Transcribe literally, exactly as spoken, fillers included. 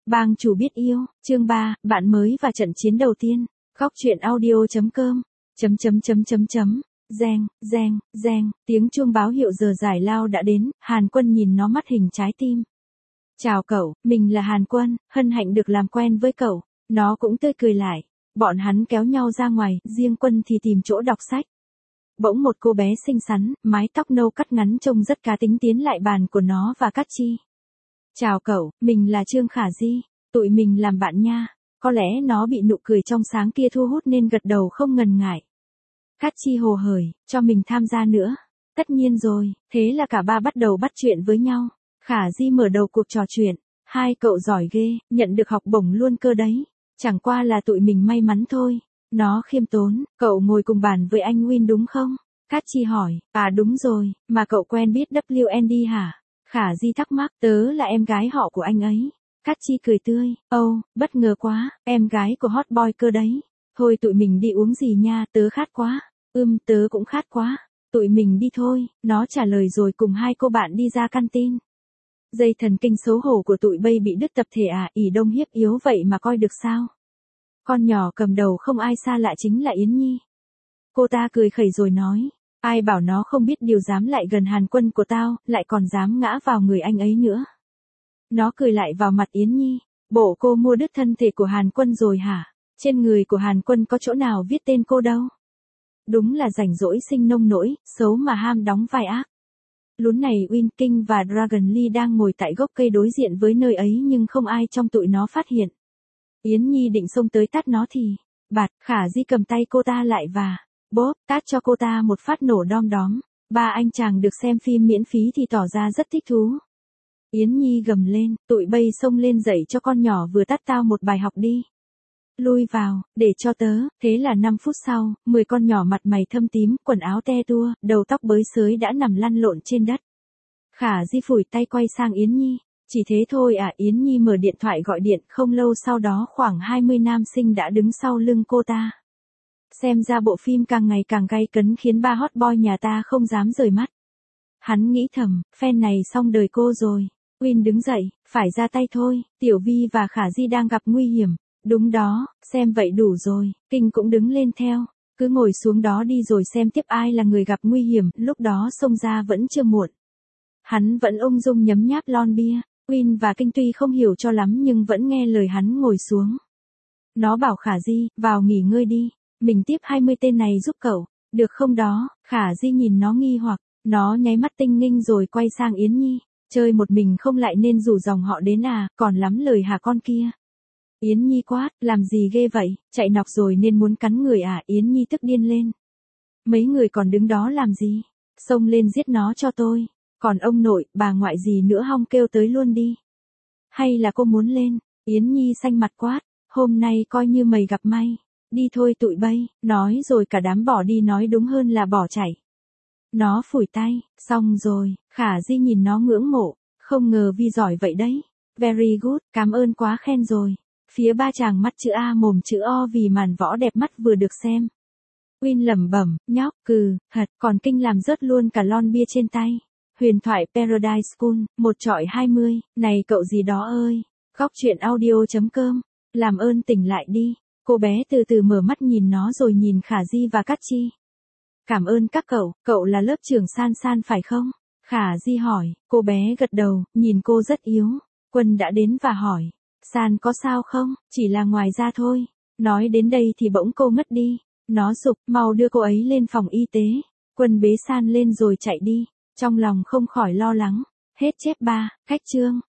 Bang chủ biết yêu, chương ba, bạn mới và trận chiến đầu tiên. Góc truyện audio chấm com. Chấm chấm chấm chấm chấm. Reng, reng, reng, tiếng chuông báo hiệu giờ giải lao đã đến, Hàn Quân nhìn nó mắt hình trái tim. Chào cậu, mình là Hàn Quân, hân hạnh được làm quen với cậu. Nó cũng tươi cười lại. Bọn hắn kéo nhau ra ngoài, riêng Quân thì tìm chỗ đọc sách. Bỗng một cô bé xinh xắn, mái tóc nâu cắt ngắn trông rất cá tính tiến lại bàn của nó và Cát Chi. Chào cậu, mình là Trương Khả Di, tụi mình làm bạn nha. Có lẽ nó bị nụ cười trong sáng kia thu hút nên gật đầu không ngần ngại. Cát Chi hồ hởi, cho mình tham gia nữa. Tất nhiên rồi, thế là cả ba bắt đầu bắt chuyện với nhau. Khả Di mở đầu cuộc trò chuyện. Hai cậu giỏi ghê, nhận được học bổng luôn cơ đấy. Chẳng qua là tụi mình may mắn thôi. Nó khiêm tốn, cậu ngồi cùng bàn với anh Win đúng không? Cát Chi hỏi, à đúng rồi, mà cậu quen biết W N D hả? Khả Di thắc mắc, tớ là em gái họ của anh ấy. Cát Chi cười tươi, âu, oh, bất ngờ quá, em gái của hot boy cơ đấy. Thôi tụi mình đi uống gì nha, tớ khát quá. Ưm, tớ cũng khát quá. Tụi mình đi thôi, nó trả lời rồi cùng hai cô bạn đi ra canteen. Dây thần kinh xấu hổ của tụi bay bị đứt tập thể à, ỉ đông hiếp yếu vậy mà coi được sao? Con nhỏ cầm đầu không ai xa lạ chính là Yến Nhi. Cô ta cười khẩy rồi nói, ai bảo nó không biết điều dám lại gần Hàn Quân của tao, lại còn dám ngã vào người anh ấy nữa. Nó cười lại vào mặt Yến Nhi, bộ cô mua đứt thân thể của Hàn Quân rồi hả? Trên người của Hàn Quân có chỗ nào viết tên cô đâu? Đúng là rảnh rỗi sinh nông nỗi, xấu mà ham đóng vai ác. Lún này Win King và Dragon Lee đang ngồi tại gốc cây đối diện với nơi ấy nhưng không ai trong tụi nó phát hiện. Yến Nhi định xông tới tát nó thì, bạt, Khả Di cầm tay cô ta lại và, bóp, tát cho cô ta một phát nổ đom đóm. Ba anh chàng được xem phim miễn phí thì tỏ ra rất thích thú. Yến Nhi gầm lên, tụi bay xông lên dạy cho con nhỏ vừa tát tao một bài học đi. Lui vào, để cho tớ, thế là năm phút sau, mười con nhỏ mặt mày thâm tím, quần áo te tua, đầu tóc bới xới đã nằm lăn lộn trên đất. Khả Di phủi tay quay sang Yến Nhi. Chỉ thế thôi à, Yến Nhi mở điện thoại gọi điện, không lâu sau đó khoảng hai mươi nam sinh đã đứng sau lưng cô ta. Xem ra bộ phim càng ngày càng gay cấn khiến ba hot boy nhà ta không dám rời mắt. Hắn nghĩ thầm, fan này xong đời cô rồi. Win đứng dậy, phải ra tay thôi, Tiểu Vi và Khả Di đang gặp nguy hiểm. Đúng đó, xem vậy đủ rồi, Kinh cũng đứng lên theo. Cứ ngồi xuống đó đi rồi xem tiếp ai là người gặp nguy hiểm, lúc đó xông ra vẫn chưa muộn. Hắn vẫn ung dung nhấm nháp lon bia. Win và Kinh tuy không hiểu cho lắm nhưng vẫn nghe lời hắn ngồi xuống. Nó bảo Khả Di, vào nghỉ ngơi đi, mình tiếp hai mươi tên này giúp cậu, được không đó? Khả Di nhìn nó nghi hoặc, nó nháy mắt tinh nghinh rồi quay sang Yến Nhi, chơi một mình không lại nên rủ dòng họ đến à, còn lắm lời hả con kia. Yến Nhi quát, làm gì ghê vậy, chạy nọc rồi nên muốn cắn người à, Yến Nhi tức điên lên. Mấy người còn đứng đó làm gì, xông lên giết nó cho tôi. Còn ông nội, bà ngoại gì nữa hong kêu tới luôn đi. Hay là cô muốn lên? Yến Nhi xanh mặt quát, hôm nay coi như mày gặp may. Đi thôi tụi bay, nói rồi cả đám bỏ đi, nói đúng hơn là bỏ chạy. Nó phủi tay, xong rồi, Khả Di nhìn nó ngưỡng mộ, không ngờ Vi giỏi vậy đấy. Very good, cảm ơn quá khen rồi. Phía ba chàng mắt chữ A mồm chữ O vì màn võ đẹp mắt vừa được xem. Win lẩm bẩm, nhóc, cừ, thật, còn Kinh làm rớt luôn cả lon bia trên tay. Huyền thoại Paradise School, một trọi hai mươi, này cậu gì đó ơi. Góc truyện audio chấm com, làm ơn tỉnh lại đi. Cô bé từ từ mở mắt nhìn nó rồi nhìn Khả Di và Cát Chi. Cảm ơn các cậu, cậu là lớp trưởng San San phải không? Khả Di hỏi, cô bé gật đầu, nhìn cô rất yếu. Quân đã đến và hỏi, San có sao không? Chỉ là ngoài ra thôi. Nói đến đây thì bỗng cô ngất đi. Nó giục, mau đưa cô ấy lên phòng y tế. Quân bế San lên rồi chạy đi. Trong lòng không khỏi lo lắng. Hết chép ba, khách chương.